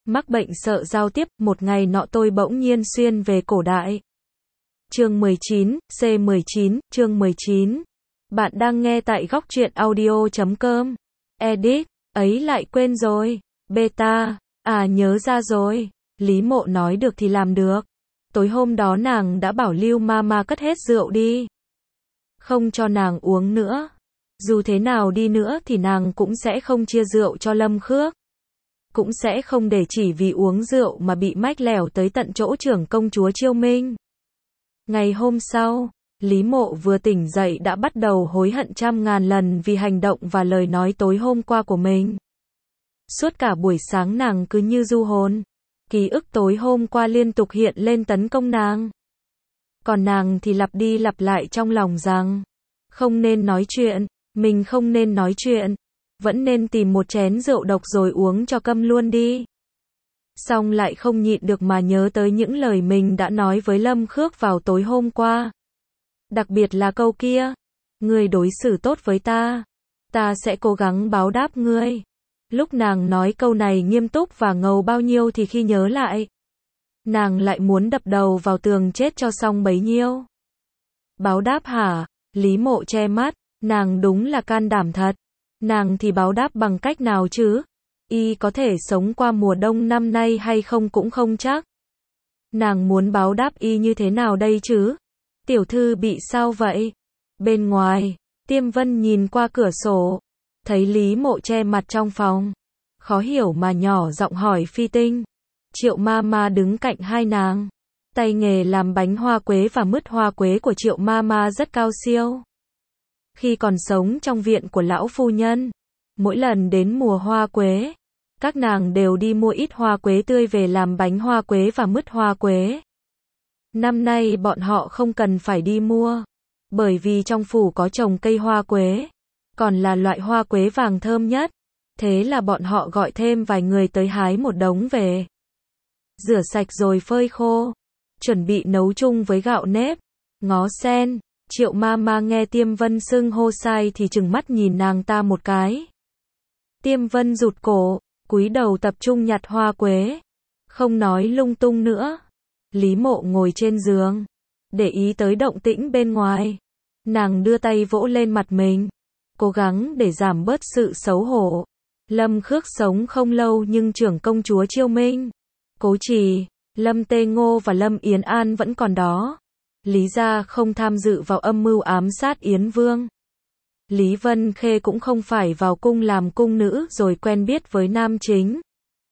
Mắc bệnh sợ giao tiếp, một ngày nọ tôi bỗng nhiên xuyên về cổ đại. Chương 19, C19, chương 19. Bạn đang nghe tại góc truyện audio.com. Edit, ấy lại quên rồi. Beta, nhớ ra rồi. Lý Mộ nói được thì làm được. Tối hôm đó nàng đã bảo Lưu Mama cất hết rượu đi. Không cho nàng uống nữa. Dù thế nào đi nữa thì nàng cũng sẽ không chia rượu cho Lâm Khước. Cũng sẽ không để chỉ vì uống rượu mà bị mách lẻo tới tận chỗ trưởng công chúa Chiêu Minh. Ngày hôm sau, Lý Mộ vừa tỉnh dậy đã bắt đầu hối hận trăm ngàn lần vì hành động và lời nói tối hôm qua của mình. Suốt cả buổi sáng nàng cứ như du hồn. Ký ức tối hôm qua liên tục hiện lên tấn công nàng. Còn nàng thì lặp đi lặp lại trong lòng rằng, không nên nói chuyện, mình không nên nói chuyện, vẫn nên tìm một chén rượu độc rồi uống cho câm luôn đi. Xong lại không nhịn được mà nhớ tới những lời mình đã nói với Lâm Khước vào tối hôm qua. Đặc biệt là câu kia, ngươi đối xử tốt với ta, ta sẽ cố gắng báo đáp ngươi. Lúc nàng nói câu này nghiêm túc và ngầu bao nhiêu thì khi nhớ lại, nàng lại muốn đập đầu vào tường chết cho xong bấy nhiêu. Báo đáp hả? Lý Mộ che mắt, nàng đúng là can đảm thật. Nàng thì báo đáp bằng cách nào chứ? Y có thể sống qua mùa đông năm nay hay không cũng không chắc. Nàng muốn báo đáp y như thế nào đây chứ? Tiểu thư bị sao vậy? Bên ngoài, Tiêm Vân nhìn qua cửa sổ, thấy Lý Mộ che mặt trong phòng. Khó hiểu mà nhỏ giọng hỏi Phi Tinh. Triệu Mama đứng cạnh hai nàng. Tay nghề làm bánh hoa quế và mứt hoa quế của Triệu Mama rất cao siêu. Khi còn sống trong viện của lão phu nhân, mỗi lần đến mùa hoa quế, các nàng đều đi mua ít hoa quế tươi về làm bánh hoa quế và mứt hoa quế. Năm nay bọn họ không cần phải đi mua, bởi vì trong phủ có trồng cây hoa quế, còn là loại hoa quế vàng thơm nhất. Thế là bọn họ gọi thêm vài người tới hái một đống về. Rửa sạch rồi phơi khô, chuẩn bị nấu chung với gạo nếp, ngó sen. Triệu Mama nghe Tiêm Vân xưng hô sai thì trừng mắt nhìn nàng ta một cái. Tiêm Vân rụt cổ, cúi đầu tập trung nhặt hoa quế, không nói lung tung nữa. Lý Mộ ngồi trên giường, để ý tới động tĩnh bên ngoài. Nàng đưa tay vỗ lên mặt mình, cố gắng để giảm bớt sự xấu hổ. Lâm Khước sống không lâu nhưng trưởng công chúa Chiêu Minh, Cố Trì, Lâm Tê Ngô và Lâm Yến An vẫn còn đó. Lý gia không tham dự vào âm mưu ám sát Yến Vương. Lý Vân Khê cũng không phải vào cung làm cung nữ rồi quen biết với nam chính.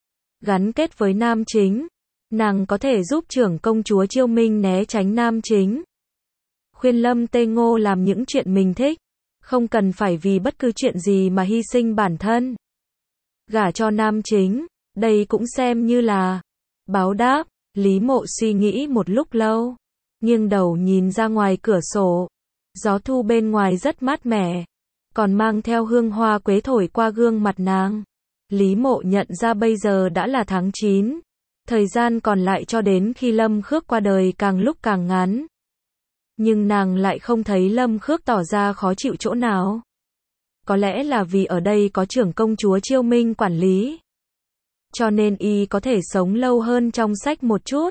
Gắn kết với nam chính, nàng có thể giúp trưởng công chúa Chiêu Minh né tránh nam chính. Khuyên Lâm Tê Ngô làm những chuyện mình thích, không cần phải vì bất cứ chuyện gì mà hy sinh bản thân. Gả cho nam chính, đây cũng xem như là báo đáp. Lý Mộ suy nghĩ một lúc lâu, nghiêng đầu nhìn ra ngoài cửa sổ. Gió thu bên ngoài rất mát mẻ, còn mang theo hương hoa quế thổi qua gương mặt nàng. Lý Mộ nhận ra bây giờ đã là tháng 9. Thời gian còn lại cho đến khi Lâm Khước qua đời càng lúc càng ngắn. Nhưng nàng lại không thấy Lâm Khước tỏ ra khó chịu chỗ nào. Có lẽ là vì ở đây có trưởng công chúa Chiêu Minh quản lý, cho nên y có thể sống lâu hơn trong sách một chút.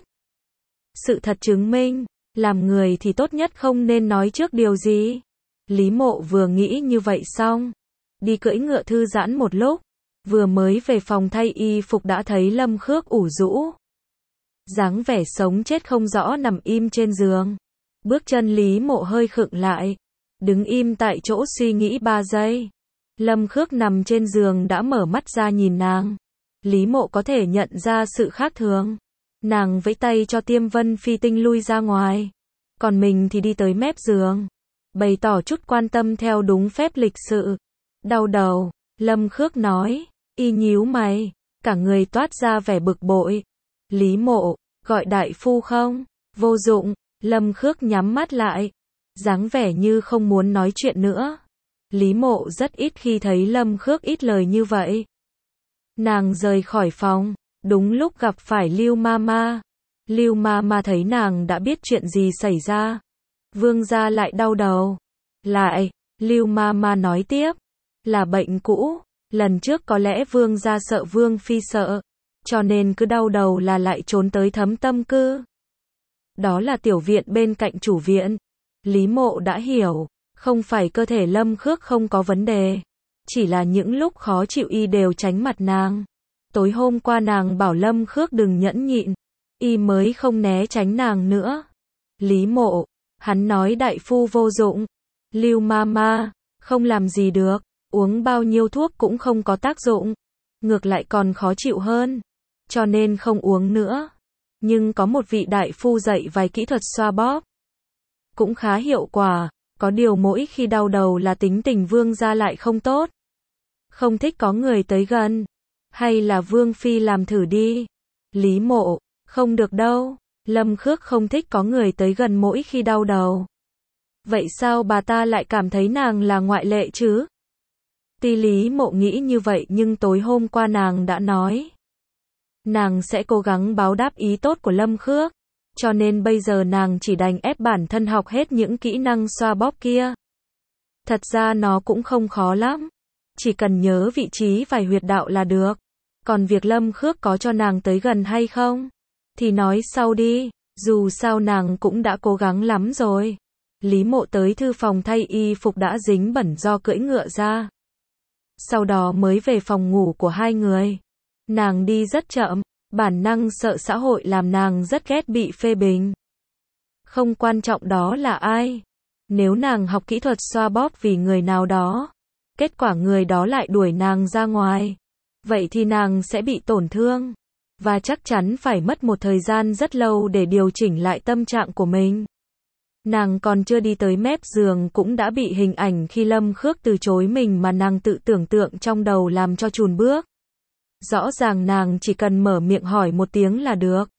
Sự thật chứng minh, làm người thì tốt nhất không nên nói trước điều gì. Lý Mộ vừa nghĩ như vậy xong, đi cưỡi ngựa thư giãn một lúc, vừa mới về phòng thay y phục đã thấy Lâm Khước ủ rũ, dáng vẻ sống chết không rõ nằm im trên giường. Bước chân Lý Mộ hơi khựng lại, đứng im tại chỗ suy nghĩ 3 giây. Lâm Khước nằm trên giường đã mở mắt ra nhìn nàng. Lý Mộ có thể nhận ra sự khác thường. Nàng vẫy tay cho Tiêm Vân Phi Tinh lui ra ngoài, còn mình thì đi tới mép giường, bày tỏ chút quan tâm theo đúng phép lịch sự. Đau đầu, Lâm Khước nói. Y nhíu mày, cả người toát ra vẻ bực bội. Lý Mộ, gọi đại phu không? Vô dụng. Lâm Khước nhắm mắt lại, dáng vẻ như không muốn nói chuyện nữa. Lý Mộ rất ít khi thấy Lâm Khước ít lời như vậy. Nàng rời khỏi phòng, đúng lúc gặp phải Lưu Mama. Lưu Mama thấy nàng đã biết chuyện gì xảy ra. Vương gia lại đau đầu. Lại, Lưu Mama nói tiếp, là bệnh cũ. Lần trước có lẽ vương gia sợ Vương phi sợ, cho nên cứ đau đầu là lại trốn tới Thấm Tâm Cư. Đó là tiểu viện bên cạnh chủ viện. Lý Mộ đã hiểu, không phải cơ thể Lâm Khước không có vấn đề, chỉ là những lúc khó chịu y đều tránh mặt nàng. Tối hôm qua nàng bảo Lâm Khước đừng nhẫn nhịn, y mới không né tránh nàng nữa. Lý Mộ, hắn nói đại phu vô dụng, Lưu Mama, không làm gì được, uống bao nhiêu thuốc cũng không có tác dụng, ngược lại còn khó chịu hơn, cho nên không uống nữa. Nhưng có một vị đại phu dạy vài kỹ thuật xoa bóp, cũng khá hiệu quả, có điều mỗi khi đau đầu là tính tình Vương gia lại không tốt. Không thích có người tới gần, hay là Vương phi làm thử đi. Lý Mộ, không được đâu, Lâm Khước không thích có người tới gần mỗi khi đau đầu. Vậy sao bà ta lại cảm thấy nàng là ngoại lệ chứ? Tuy Lý Mộ nghĩ như vậy nhưng tối hôm qua nàng đã nói, nàng sẽ cố gắng báo đáp ý tốt của Lâm Khước, cho nên bây giờ nàng chỉ đành ép bản thân học hết những kỹ năng xoa bóp kia. Thật ra nó cũng không khó lắm, chỉ cần nhớ vị trí vài huyệt đạo là được. Còn việc Lâm Khước có cho nàng tới gần hay không, thì nói sau đi, dù sao nàng cũng đã cố gắng lắm rồi. Lý Mộ tới thư phòng thay y phục đã dính bẩn do cưỡi ngựa ra. Sau đó mới về phòng ngủ của hai người. Nàng đi rất chậm, bản năng sợ xã hội làm nàng rất ghét bị phê bình. Không quan trọng đó là ai. Nếu nàng học kỹ thuật xoa bóp vì người nào đó, kết quả người đó lại đuổi nàng ra ngoài, vậy thì nàng sẽ bị tổn thương, và chắc chắn phải mất một thời gian rất lâu để điều chỉnh lại tâm trạng của mình. Nàng còn chưa đi tới mép giường cũng đã bị hình ảnh khi Lâm Khước từ chối mình mà nàng tự tưởng tượng trong đầu làm cho chùn bước. Rõ ràng nàng chỉ cần mở miệng hỏi một tiếng là được.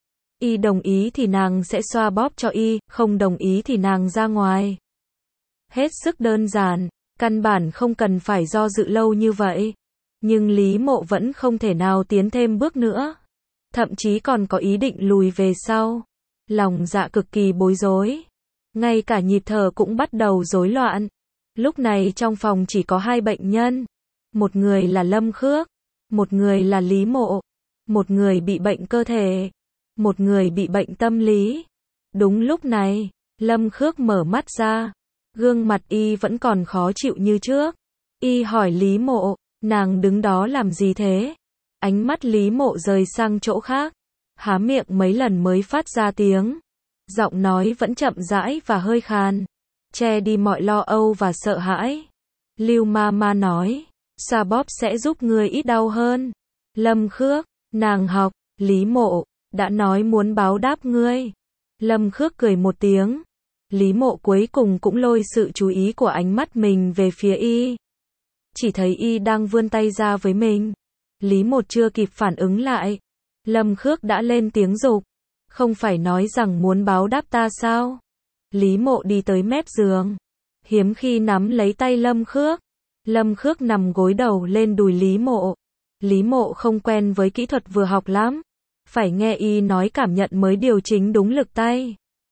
Y đồng ý thì nàng sẽ xoa bóp cho y, không đồng ý thì nàng ra ngoài. Hết sức đơn giản, căn bản không cần phải do dự lâu như vậy. Nhưng Lý Mộ vẫn không thể nào tiến thêm bước nữa. Thậm chí còn có ý định lùi về sau. Lòng dạ cực kỳ bối rối. Ngay cả nhịp thở cũng bắt đầu rối loạn. Lúc này trong phòng chỉ có hai bệnh nhân. Một người là Lâm Khước, một người là Lý Mộ. Một người bị bệnh cơ thể, một người bị bệnh tâm lý. Đúng lúc này, Lâm Khước mở mắt ra. Gương mặt y vẫn còn khó chịu như trước. Y hỏi Lý Mộ, nàng đứng đó làm gì thế? Ánh mắt Lý Mộ rời sang chỗ khác, há miệng mấy lần mới phát ra tiếng. Giọng nói vẫn chậm rãi và hơi khàn, che đi mọi lo âu và sợ hãi. Lưu Mama nói, xoa bóp sẽ giúp người ít đau hơn. Lâm Khước, nàng học, Lý Mộ, đã nói muốn báo đáp ngươi. Lâm Khước cười một tiếng. Lý Mộ cuối cùng cũng lôi sự chú ý của ánh mắt mình về phía y. Chỉ thấy y đang vươn tay ra với mình. Lý Mộ chưa kịp phản ứng lại, Lâm Khước đã lên tiếng giục. Không phải nói rằng muốn báo đáp ta sao? Lý Mộ đi tới mép giường, hiếm khi nắm lấy tay Lâm Khước. Lâm Khước nằm gối đầu lên đùi Lý Mộ. Lý Mộ không quen với kỹ thuật vừa học lắm, phải nghe y nói cảm nhận mới điều chỉnh đúng lực tay.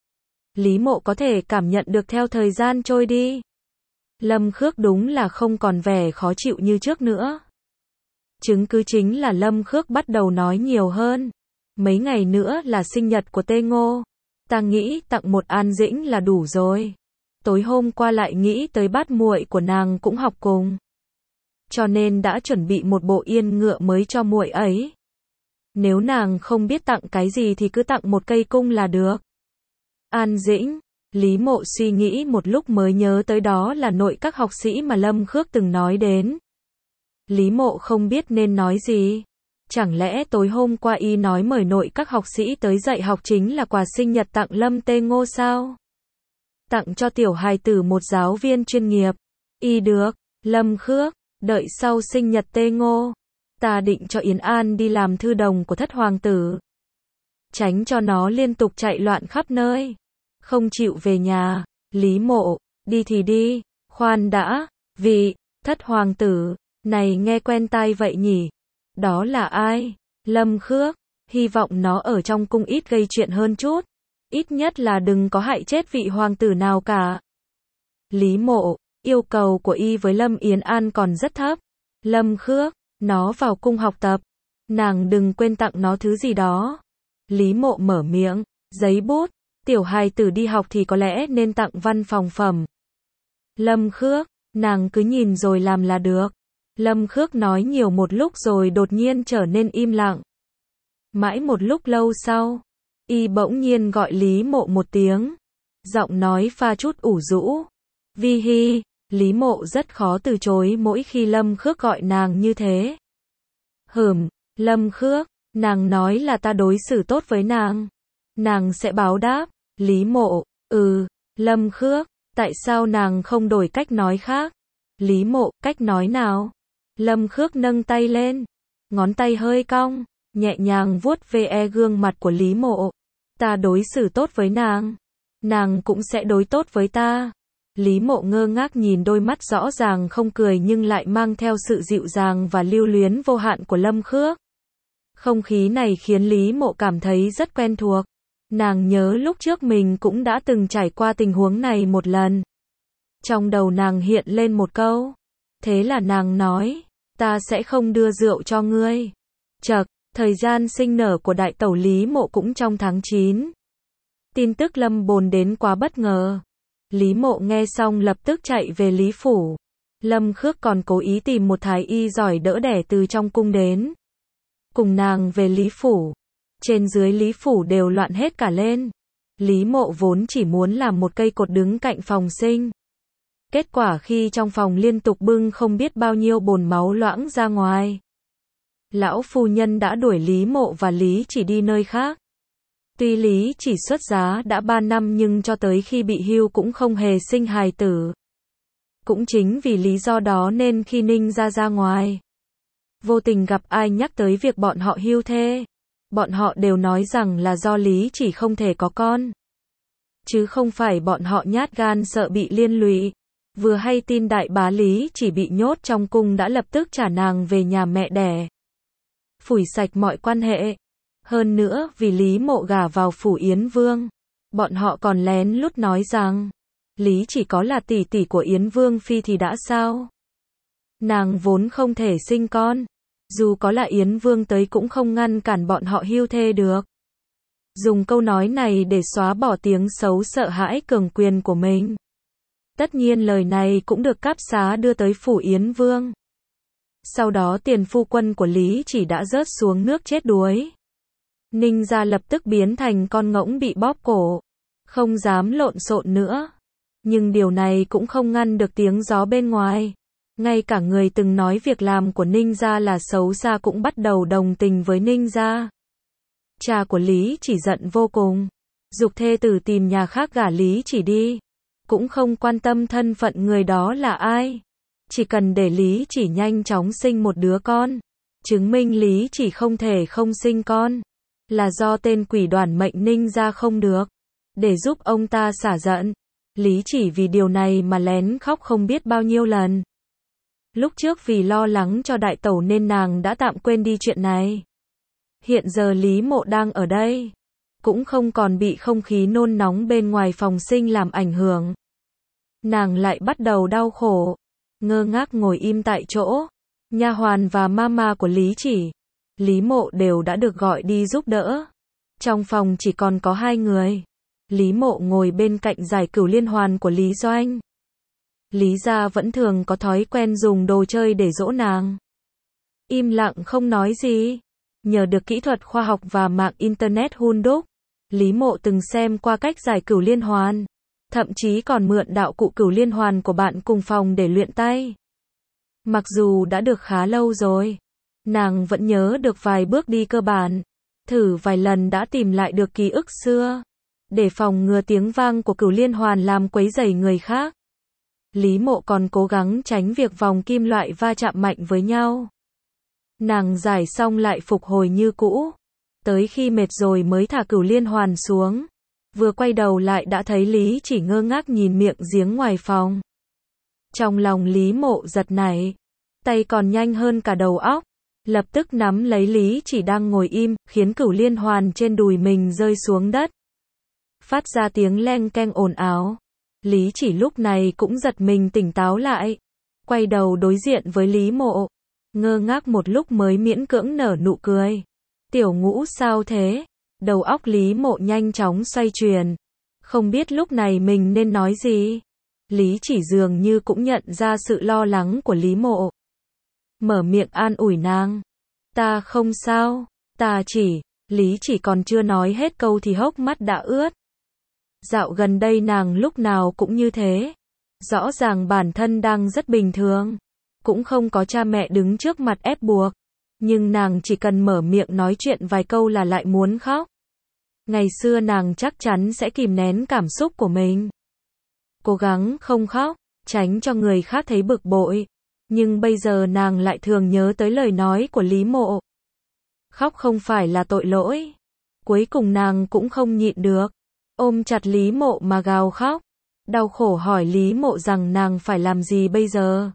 Lý Mộ có thể cảm nhận được theo thời gian trôi đi. Lâm Khước đúng là không còn vẻ khó chịu như trước nữa. Chứng cứ chính là Lâm Khước bắt đầu nói nhiều hơn. Mấy ngày nữa là sinh nhật của Tê Ngô. Ta nghĩ tặng một An Dĩnh là đủ rồi. Tối hôm qua lại nghĩ tới bát muội của nàng cũng học cùng, cho nên đã chuẩn bị một bộ yên ngựa mới cho muội ấy. Nếu nàng không biết tặng cái gì thì cứ tặng một cây cung là được. An Dĩnh, Lý Mộ suy nghĩ một lúc mới nhớ tới đó là nội các học sĩ mà Lâm Khước từng nói đến. Lý Mộ không biết nên nói gì. Chẳng lẽ tối hôm qua y nói mời nội các học sĩ tới dạy học chính là quà sinh nhật tặng Lâm Tê Ngô sao? Tặng cho tiểu hài tử một giáo viên chuyên nghiệp. Y được, Lâm Khước, đợi sau sinh nhật Tê Ngô, ta định cho Yến An đi làm thư đồng của thất hoàng tử. Tránh cho nó liên tục chạy loạn khắp nơi, không chịu về nhà. Lý Mộ, đi thì đi, khoan đã, vị thất hoàng tử này nghe quen tai vậy nhỉ? Đó là ai? Lâm Khước, hy vọng nó ở trong cung ít gây chuyện hơn chút, ít nhất là đừng có hại chết vị hoàng tử nào cả. Lý Mộ, yêu cầu của y với Lâm Yến An còn rất thấp. Lâm Khước, nó vào cung học tập, Nàng đừng quên tặng nó thứ gì đó. Lý Mộ mở miệng, giấy bút, tiểu hài tử đi học thì có lẽ nên tặng văn phòng phẩm. Lâm Khước, nàng cứ nhìn rồi làm là được. Lâm Khước nói nhiều một lúc rồi đột nhiên trở nên im lặng. Mãi một lúc lâu sau, y bỗng nhiên gọi Lý Mộ một tiếng. Giọng nói pha chút ủ rũ. Vi Hi, Lý Mộ rất khó từ chối mỗi khi Lâm Khước gọi nàng như thế. Lâm Khước, nàng nói là ta đối xử tốt với nàng. Nàng sẽ báo đáp. Lý Mộ, Lâm Khước, tại sao nàng không đổi cách nói khác? Lý Mộ, cách nói nào? Lâm Khước nâng tay lên, ngón tay hơi cong, nhẹ nhàng vuốt ve gương mặt của Lý Mộ. Ta đối xử tốt với nàng, nàng cũng sẽ đối tốt với ta. Lý Mộ ngơ ngác nhìn đôi mắt rõ ràng không cười nhưng lại mang theo sự dịu dàng và lưu luyến vô hạn của Lâm Khước. Không khí này khiến Lý Mộ cảm thấy rất quen thuộc. Nàng nhớ lúc trước mình cũng đã từng trải qua tình huống này một lần. Trong đầu nàng hiện lên một câu. Thế là nàng nói, ta sẽ không đưa rượu cho ngươi. Chậc, thời gian sinh nở của đại tẩu Lý Mộ cũng trong tháng 9. Tin tức Lâm Bồn đến quá bất ngờ. Lý Mộ nghe xong lập tức chạy về Lý Phủ. Lâm Khước còn cố ý tìm một thái y giỏi đỡ đẻ từ trong cung đến. Cùng nàng về Lý Phủ. Trên dưới Lý Phủ đều loạn hết cả lên. Lý Mộ vốn chỉ muốn làm một cây cột đứng cạnh phòng sinh. Kết quả khi trong phòng liên tục bưng không biết bao nhiêu bồn máu loãng ra ngoài. Lão phu nhân đã đuổi Lý Mộ và Lý Chỉ đi nơi khác. Tuy Lý Chỉ xuất giá đã 3 năm nhưng cho tới khi bị hưu cũng không hề sinh hài tử. Cũng chính vì lý do đó nên khi Ninh ra ngoài, vô tình gặp ai nhắc tới việc bọn họ hưu thê. Bọn họ đều nói rằng là do Lý Chỉ không thể có con. Chứ không phải bọn họ nhát gan sợ bị liên lụy. Vừa hay tin đại bá Lý Chỉ bị nhốt trong cung đã lập tức trả nàng về nhà mẹ đẻ. Phủi sạch mọi quan hệ. Hơn nữa vì Lý Mộ gả vào phủ Yến Vương. Bọn họ còn lén lút nói rằng Lý Chỉ có là tỷ tỷ của Yến Vương Phi thì đã sao? Nàng vốn không thể sinh con. Dù có là Yến Vương tới cũng không ngăn cản bọn họ hưu thê được. Dùng câu nói này để xóa bỏ tiếng xấu sợ hãi cường quyền của mình. Tất nhiên lời này cũng được cáp xá đưa tới phủ Yến Vương. Sau đó tiền phu quân của Lý Chỉ đã rớt xuống nước chết đuối. Ninh gia lập tức biến thành con ngỗng bị bóp cổ. Không dám lộn xộn nữa. Nhưng điều này cũng không ngăn được tiếng gió bên ngoài. Ngay cả người từng nói việc làm của Ninh gia là xấu xa cũng bắt đầu đồng tình với Ninh gia. Cha của Lý Chỉ giận vô cùng. Giục thê tử tìm nhà khác gả Lý Chỉ đi. Cũng không quan tâm thân phận người đó là ai. Chỉ cần để Lý Chỉ nhanh chóng sinh một đứa con. Chứng minh Lý Chỉ không thể không sinh con. Là do tên quỷ đoản mệnh Ninh gia không được. Để giúp ông ta xả giận. Lý Chỉ vì điều này mà lén khóc không biết bao nhiêu lần. Lúc trước vì lo lắng cho đại tẩu nên nàng đã tạm quên đi chuyện này. Hiện giờ Lý Mộ đang ở đây. Cũng không còn bị không khí nôn nóng bên ngoài phòng sinh làm ảnh hưởng. Nàng lại bắt đầu đau khổ. Ngơ ngác ngồi im tại chỗ. Nha hoàn và mama của Lý Chỉ, Lý Mộ đều đã được gọi đi giúp đỡ. Trong phòng chỉ còn có 2 người. Lý Mộ ngồi bên cạnh giải cửu liên hoàn của Lý Doanh. Lý gia vẫn thường có thói quen dùng đồ chơi để dỗ nàng. Im lặng không nói gì. Nhờ được kỹ thuật khoa học và mạng Internet hun đúc, Lý Mộ từng xem qua cách giải cửu liên hoàn. Thậm chí còn mượn đạo cụ cửu liên hoàn của bạn cùng phòng để luyện tay. Mặc dù đã được khá lâu rồi, nàng vẫn nhớ được vài bước đi cơ bản. Thử vài lần đã tìm lại được ký ức xưa. Để phòng ngừa tiếng vang của cửu liên hoàn làm quấy rầy người khác. Lý Mộ còn cố gắng tránh việc vòng kim loại va chạm mạnh với nhau. Nàng giải xong lại phục hồi như cũ. Tới khi mệt rồi mới thả cửu liên hoàn xuống. Vừa quay đầu lại đã thấy Lý Chỉ ngơ ngác nhìn miệng giếng ngoài phòng. Trong lòng Lý Mộ giật nảy. Tay còn nhanh hơn cả đầu óc. Lập tức nắm lấy Lý Chỉ đang ngồi im, khiến cửu liên hoàn trên đùi mình rơi xuống đất. Phát ra tiếng leng keng ồn ào. Lý Chỉ lúc này cũng giật mình tỉnh táo lại. Quay đầu đối diện với Lý Mộ. ngơ ngác một lúc mới miễn cưỡng nở nụ cười. Tiểu Ngũ sao thế? Đầu óc Lý Mộ nhanh chóng xoay chuyển. Không biết lúc này mình nên nói gì. Lý Chỉ dường như cũng nhận ra sự lo lắng của Lý Mộ. Mở miệng an ủi nàng. Ta không sao, ta chỉ, Lý Chỉ còn chưa nói hết câu thì hốc mắt đã ướt. Dạo gần đây nàng lúc nào cũng như thế. Rõ ràng bản thân đang rất bình thường. Cũng không có cha mẹ đứng trước mặt ép buộc. Nhưng nàng chỉ cần mở miệng nói chuyện vài câu là lại muốn khóc. Ngày xưa nàng chắc chắn sẽ kìm nén cảm xúc của mình. Cố gắng không khóc, tránh cho người khác thấy bực bội. Nhưng bây giờ nàng lại thường nhớ tới lời nói của Lý Mộ. Khóc không phải là tội lỗi. Cuối cùng nàng cũng không nhịn được. Ôm chặt Lý Mộ mà gào khóc. Đau khổ hỏi Lý Mộ rằng nàng phải làm gì bây giờ.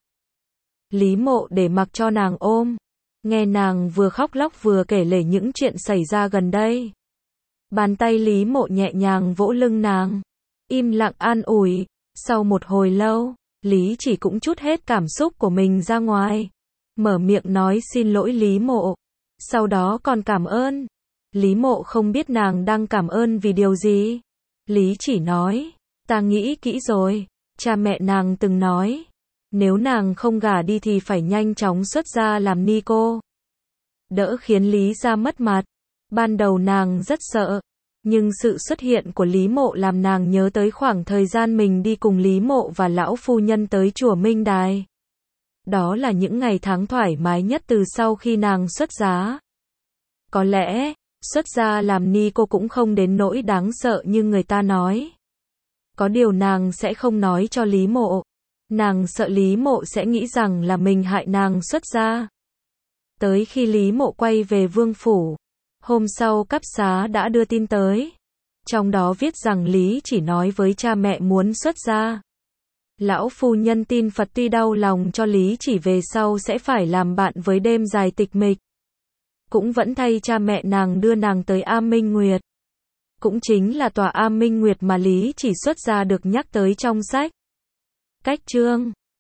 Lý Mộ để mặc cho nàng ôm. Nghe nàng vừa khóc lóc vừa kể lể những chuyện xảy ra gần đây. Bàn tay Lý Mộ nhẹ nhàng vỗ lưng nàng. Im lặng an ủi. Sau một hồi lâu, Lý Chỉ cũng trút hết cảm xúc của mình ra ngoài. Mở miệng nói xin lỗi Lý Mộ. Sau đó còn cảm ơn. Lý Mộ không biết nàng đang cảm ơn vì điều gì. Lý Chỉ nói, ta nghĩ kỹ rồi. Cha mẹ nàng từng nói, nếu nàng không gả đi thì phải nhanh chóng xuất gia làm ni cô. Đỡ khiến Lý gia mất mặt. Ban đầu nàng rất sợ. Nhưng sự xuất hiện của Lý Mộ làm nàng nhớ tới khoảng thời gian mình đi cùng Lý Mộ và lão phu nhân tới chùa Minh Đài. Đó là những ngày tháng thoải mái nhất từ sau khi nàng xuất giá. Có lẽ, xuất gia làm ni cô cũng không đến nỗi đáng sợ như người ta nói. Có điều nàng sẽ không nói cho Lý Mộ. Nàng sợ Lý Mộ sẽ nghĩ rằng là mình hại nàng xuất gia. Tới khi Lý Mộ quay về vương phủ, hôm sau cấp xá đã đưa tin tới. Trong đó viết rằng Lý Chỉ nói với cha mẹ muốn xuất gia. Lão phu nhân tin Phật tuy đau lòng cho Lý Chỉ về sau sẽ phải làm bạn với đêm dài tịch mịch. Cũng vẫn thay cha mẹ nàng đưa nàng tới A Minh Nguyệt. Cũng chính là tòa A Minh Nguyệt mà Lý Chỉ xuất gia được nhắc tới trong sách. Cách chương